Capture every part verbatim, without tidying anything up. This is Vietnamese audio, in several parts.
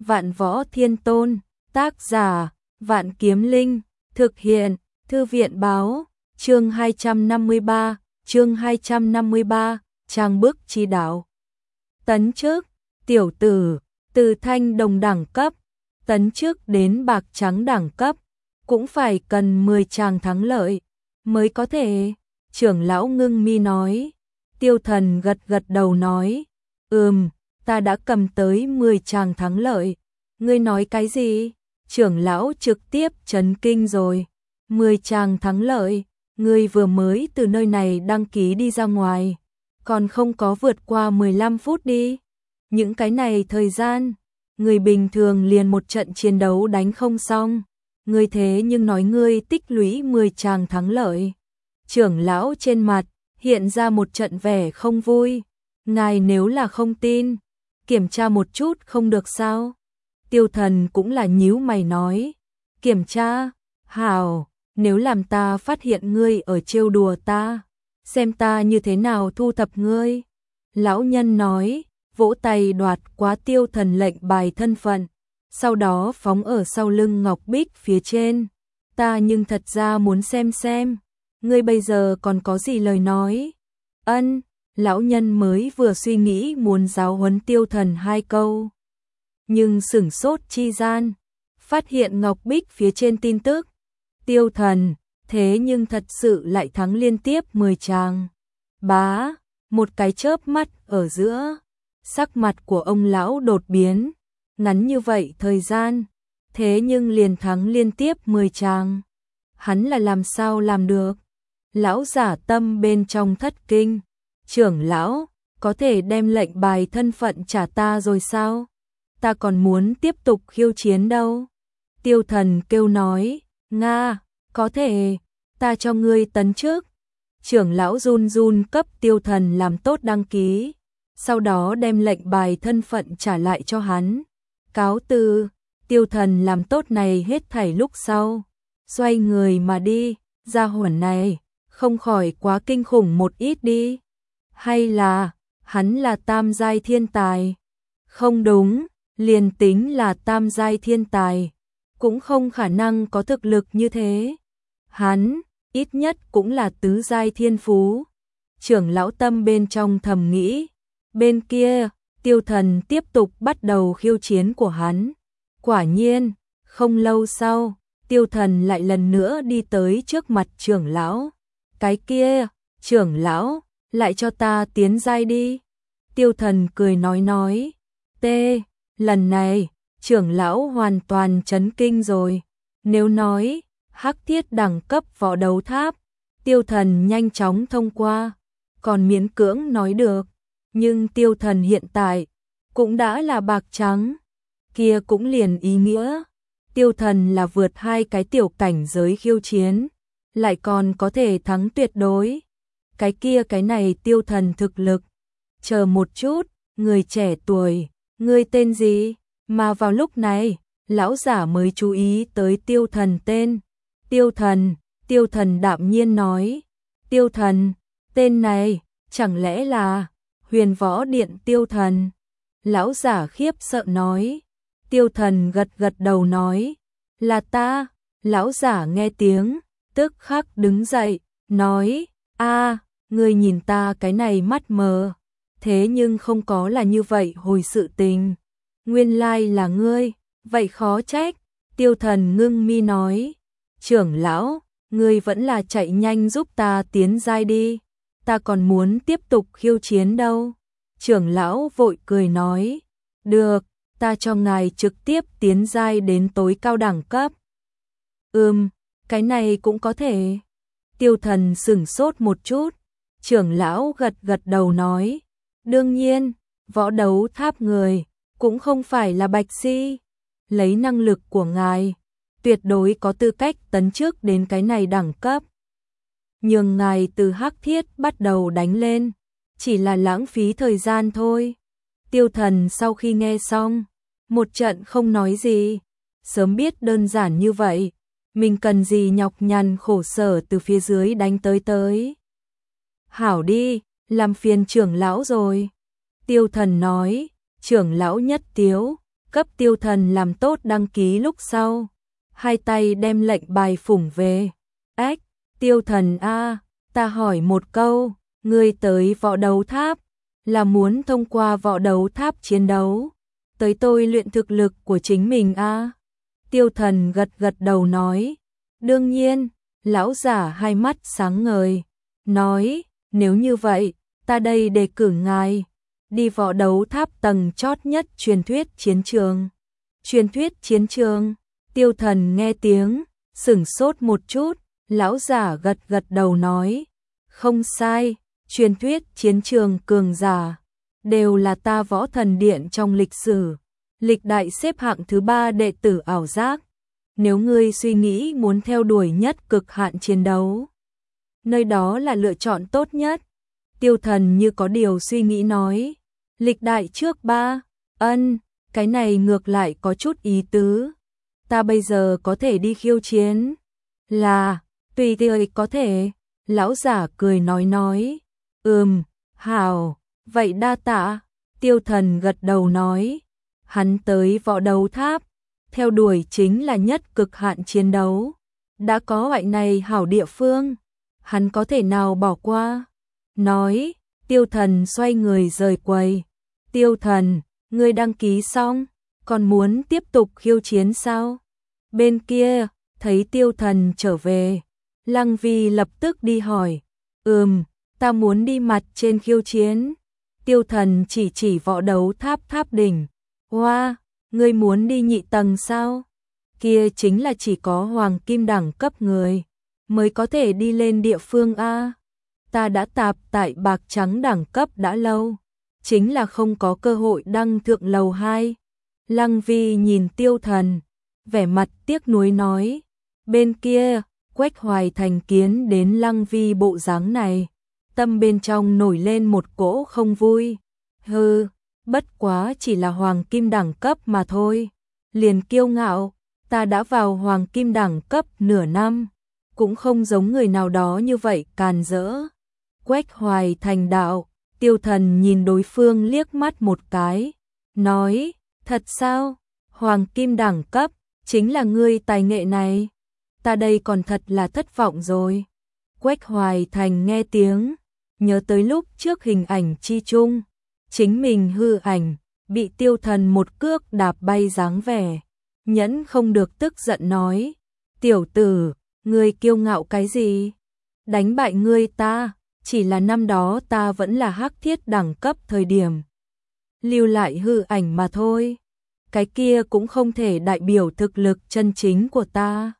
Vạn Võ Thiên Tôn, tác giả, Vạn Kiếm Linh, thực hiện, Thư viện báo, chương hai trăm năm mươi ba, chương hai trăm năm mươi ba, trang bức chi đạo. Tấn chức, tiểu tử, từ thanh đồng đẳng cấp, tấn chức đến bạc trắng đẳng cấp, cũng phải cần mười tràng thắng lợi, mới có thể, trưởng lão ngưng mi nói. Tiêu Thần gật gật đầu nói, ừm, ta đã cầm tới mười tràng thắng lợi. Ngươi nói cái gì? Trưởng lão trực tiếp chấn kinh rồi. mười tràng thắng lợi, ngươi vừa mới từ nơi này đăng ký đi ra ngoài, còn không có vượt qua mười lăm phút đi. Những cái này thời gian, người bình thường liền một trận chiến đấu đánh không xong. Ngươi thế nhưng nói ngươi tích lũy mười tràng thắng lợi. Trưởng lão trên mặt hiện ra một trận vẻ không vui. Ngài nếu là không tin, kiểm tra một chút không được sao? Tiêu Thần cũng là nhíu mày nói, kiểm tra, hảo, nếu làm ta phát hiện ngươi ở trêu đùa ta, xem ta như thế nào thu thập ngươi. Lão nhân nói, vỗ tay đoạt quá Tiêu Thần lệnh bài thân phận, sau đó phóng ở sau lưng ngọc bích phía trên. Ta nhưng thật ra muốn xem xem, ngươi bây giờ còn có gì lời nói. Ân, lão nhân mới vừa suy nghĩ muốn giáo huấn Tiêu Thần hai câu, nhưng sửng sốt chi gian, phát hiện ngọc bích phía trên tin tức. Tiêu Thần, thế nhưng thật sự lại thắng liên tiếp mười tràng. Bá, một cái chớp mắt ở giữa, sắc mặt của ông lão đột biến, ngắn như vậy thời gian, thế nhưng liền thắng liên tiếp mười tràng. Hắn là làm sao làm được? Lão giả tâm bên trong thất kinh, trưởng lão, có thể đem lệnh bài thân phận trả ta rồi sao? Ta còn muốn tiếp tục khiêu chiến đâu. Tiêu Thần kêu nói, Nga, có thể, ta cho ngươi tấn chức. Trưởng lão run run cấp Tiêu Thần làm tốt đăng ký, sau đó đem lệnh bài thân phận trả lại cho hắn. Cáo từ, Tiêu Thần làm tốt này hết thảy lúc sau, xoay người mà đi. Gia hỏa này, không khỏi quá kinh khủng một ít đi. Hay là, hắn là tam giai thiên tài? Không đúng, liền tính là tam giai thiên tài, cũng không khả năng có thực lực như thế. Hắn, ít nhất cũng là tứ giai thiên phú. Trưởng lão tâm bên trong thầm nghĩ. Bên kia, Tiêu Thần tiếp tục bắt đầu khiêu chiến của hắn. Quả nhiên, không lâu sau, Tiêu Thần lại lần nữa đi tới trước mặt trưởng lão. Cái kia, trưởng lão, lại cho ta tiến giai đi. Tiêu Thần cười nói nói. Tê, lần này, trưởng lão hoàn toàn chấn kinh rồi. Nếu nói, hắc thiết đẳng cấp võ đấu tháp, Tiêu Thần nhanh chóng thông qua, còn miễn cưỡng nói được. Nhưng Tiêu Thần hiện tại, cũng đã là bạc trắng. Kia cũng liền ý nghĩa, Tiêu Thần là vượt hai cái tiểu cảnh giới khiêu chiến, lại còn có thể thắng tuyệt đối. Cái kia cái này Tiêu Thần thực lực. Chờ một chút, người trẻ tuổi, ngươi tên gì? Mà vào lúc này, lão giả mới chú ý tới Tiêu Thần tên. Tiêu Thần, Tiêu Thần đạm nhiên nói. Tiêu Thần, tên này, chẳng lẽ là Huyền Võ Điện Tiêu Thần? Lão giả khiếp sợ nói. Tiêu Thần gật gật đầu nói, là ta. Lão giả nghe tiếng, tức khắc đứng dậy, nói, a, ngươi nhìn ta cái này mắt mờ, thế nhưng không có là như vậy hồi sự tình. Nguyên lai là ngươi, vậy khó trách. Tiêu Thần ngưng mi nói, trưởng lão, ngươi vẫn là chạy nhanh giúp ta tiến giai đi, ta còn muốn tiếp tục khiêu chiến đâu. Trưởng lão vội cười nói, được, ta cho ngài trực tiếp tiến giai đến tối cao đẳng cấp. Ừm, cái này cũng có thể. Tiêu Thần sửng sốt một chút, trưởng lão gật gật đầu nói, đương nhiên, võ đấu tháp người, cũng không phải là bạch si. Lấy năng lực của ngài, tuyệt đối có tư cách tấn chức đến cái này đẳng cấp. Nhưng ngài từ hắc thiết bắt đầu đánh lên, chỉ là lãng phí thời gian thôi. Tiêu Thần sau khi nghe xong, một trận không nói gì. Sớm biết đơn giản như vậy, mình cần gì nhọc nhằn khổ sở từ phía dưới đánh tới tới. Hảo đi, làm phiền trưởng lão rồi. Tiêu Thần nói, trưởng lão nhất tiếu, cấp Tiêu Thần làm tốt đăng ký lúc sau, hai tay đem lệnh bài phủng về. Ách, Tiêu Thần a, ta hỏi một câu, ngươi tới võ đấu tháp là muốn thông qua võ đấu tháp chiến đấu, tới tôi luyện thực lực của chính mình a? Tiêu Thần gật gật đầu nói, đương nhiên. Lão giả hai mắt sáng ngời, nói, nếu như vậy, ta đây đề cử ngài đi võ đấu tháp tầng chót nhất truyền thuyết chiến trường. Truyền thuyết chiến trường, Tiêu Thần nghe tiếng, sửng sốt một chút, lão giả gật gật đầu nói, không sai, truyền thuyết chiến trường cường giả, đều là ta Võ Thần Điện trong lịch sử, lịch đại xếp hạng thứ ba đệ tử ảo giác. Nếu ngươi suy nghĩ muốn theo đuổi nhất cực hạn chiến đấu, nơi đó là lựa chọn tốt nhất. Tiêu Thần như có điều suy nghĩ nói, lịch đại trước ba, ân, cái này ngược lại có chút ý tứ. Ta bây giờ có thể đi khiêu chiến. Là, tùy tiện có thể. Lão giả cười nói nói, ừm, hảo, vậy đa tạ. Tiêu Thần gật đầu nói, hắn tới võ đấu tháp, theo đuổi chính là nhất cực hạn chiến đấu. Đã có loại này hảo địa phương, hắn có thể nào bỏ qua. Nói, Tiêu Thần xoay người rời quầy. Tiêu Thần, ngươi đăng ký xong, còn muốn tiếp tục khiêu chiến sao? Bên kia, thấy Tiêu Thần trở về, Lăng Vi lập tức đi hỏi, ừm, ta muốn đi mặt trên khiêu chiến. Tiêu Thần chỉ chỉ võ đấu tháp tháp đỉnh. Hoa, wow, ngươi muốn đi nhị tầng sao? Kia chính là chỉ có hoàng kim đẳng cấp người mới có thể đi lên địa phương a. Ta đã tạp tại bạc trắng đẳng cấp đã lâu, chính là không có cơ hội đăng thượng lầu hai. Lăng Vi nhìn Tiêu Thần, vẻ mặt tiếc nuối nói, bên kia, Quách Hoài Thành kiến đến Lăng Vi bộ dáng này, tâm bên trong nổi lên một cỗ không vui. Hừ, bất quá chỉ là hoàng kim đẳng cấp mà thôi, liền kiêu ngạo, ta đã vào hoàng kim đẳng cấp nửa năm, cũng không giống người nào đó như vậy càn rỡ. Quách Hoài Thành đạo, Tiêu Thần nhìn đối phương liếc mắt một cái, nói, thật sao, hoàng kim đẳng cấp, chính là ngươi tài nghệ này, ta đây còn thật là thất vọng rồi. Quách Hoài Thành nghe tiếng, nhớ tới lúc trước hình ảnh chi chung, chính mình hư ảnh, bị Tiêu Thần một cước đạp bay dáng vẻ, nhẫn không được tức giận nói, tiểu tử, ngươi kiêu ngạo cái gì? Đánh bại ngươi ta, chỉ là năm đó ta vẫn là hắc thiết đẳng cấp thời điểm. Lưu lại hư ảnh mà thôi, cái kia cũng không thể đại biểu thực lực chân chính của ta.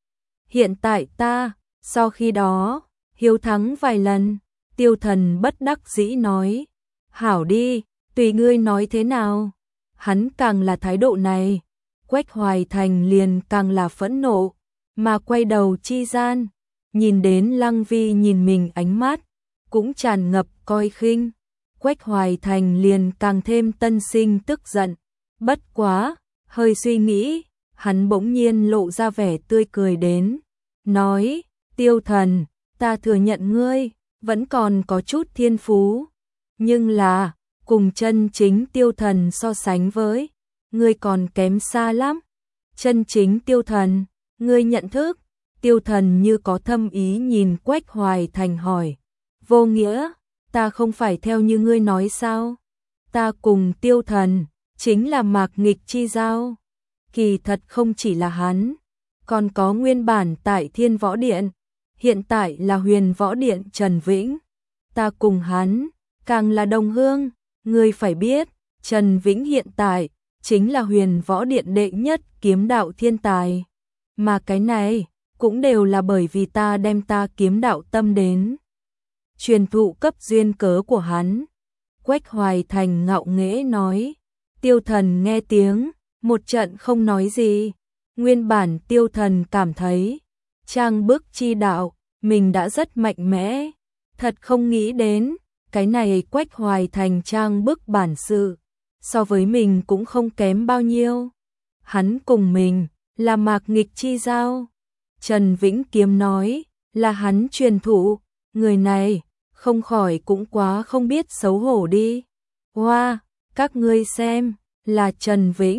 Hiện tại ta, sau khi đó, hiếu thắng vài lần, Tiêu Thần bất đắc dĩ nói, hảo đi, tùy ngươi nói thế nào. Hắn càng là thái độ này, Quách Hoài Thành liền càng là phẫn nộ, mà quay đầu chi gian, nhìn đến Lăng Vi nhìn mình ánh mắt, cũng tràn ngập coi khinh. Quách Hoài Thành liền càng thêm tân sinh tức giận, bất quá, hơi suy nghĩ, hắn bỗng nhiên lộ ra vẻ tươi cười đến, nói, Tiêu Thần, ta thừa nhận ngươi, vẫn còn có chút thiên phú, nhưng là, cùng chân chính Tiêu Thần so sánh với, ngươi còn kém xa lắm. Chân chính Tiêu Thần, ngươi nhận thức? Tiêu Thần như có thâm ý nhìn Quách Hoài Thành hỏi, vô nghĩa, ta không phải theo như ngươi nói sao? Ta cùng Tiêu Thần, chính là mạc nghịch chi giao. Kỳ thật không chỉ là hắn, còn có nguyên bản tại Thiên Võ Điện, hiện tại là Huyền Võ Điện Trần Vĩnh. Ta cùng hắn, càng là đồng hương, ngươi phải biết, Trần Vĩnh hiện tại, chính là Huyền Võ Điện đệ nhất kiếm đạo thiên tài. Mà cái này, cũng đều là bởi vì ta đem ta kiếm đạo tâm đến truyền thụ cấp duyên cớ của hắn. Quách Hoài Thành ngạo nghễ nói. Tiêu Thần nghe tiếng, một trận không nói gì. Nguyên bản Tiêu Thần cảm thấy, trang bức chi đạo, mình đã rất mạnh mẽ. Thật không nghĩ đến, cái này Quách Hoài Thành trang bức bản sự, so với mình cũng không kém bao nhiêu. Hắn cùng mình, là mạc nghịch chi giao. Trần Vĩnh Kiếm nói, là hắn truyền thụ, người này, không khỏi cũng quá không biết xấu hổ đi. Hoa, wow, các ngươi xem, là Trần Vĩnh,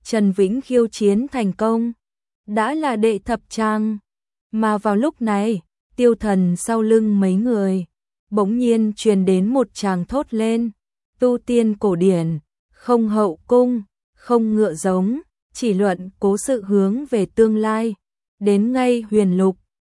Trần Vĩnh khiêu chiến thành công, đã là đệ thập trang, mà vào lúc này, Tiêu Thần sau lưng mấy người, bỗng nhiên truyền đến một tràng thốt lên, tu tiên cổ điển, không hậu cung, không ngựa giống, chỉ luận cố sự hướng về tương lai, đến ngay huyền lục,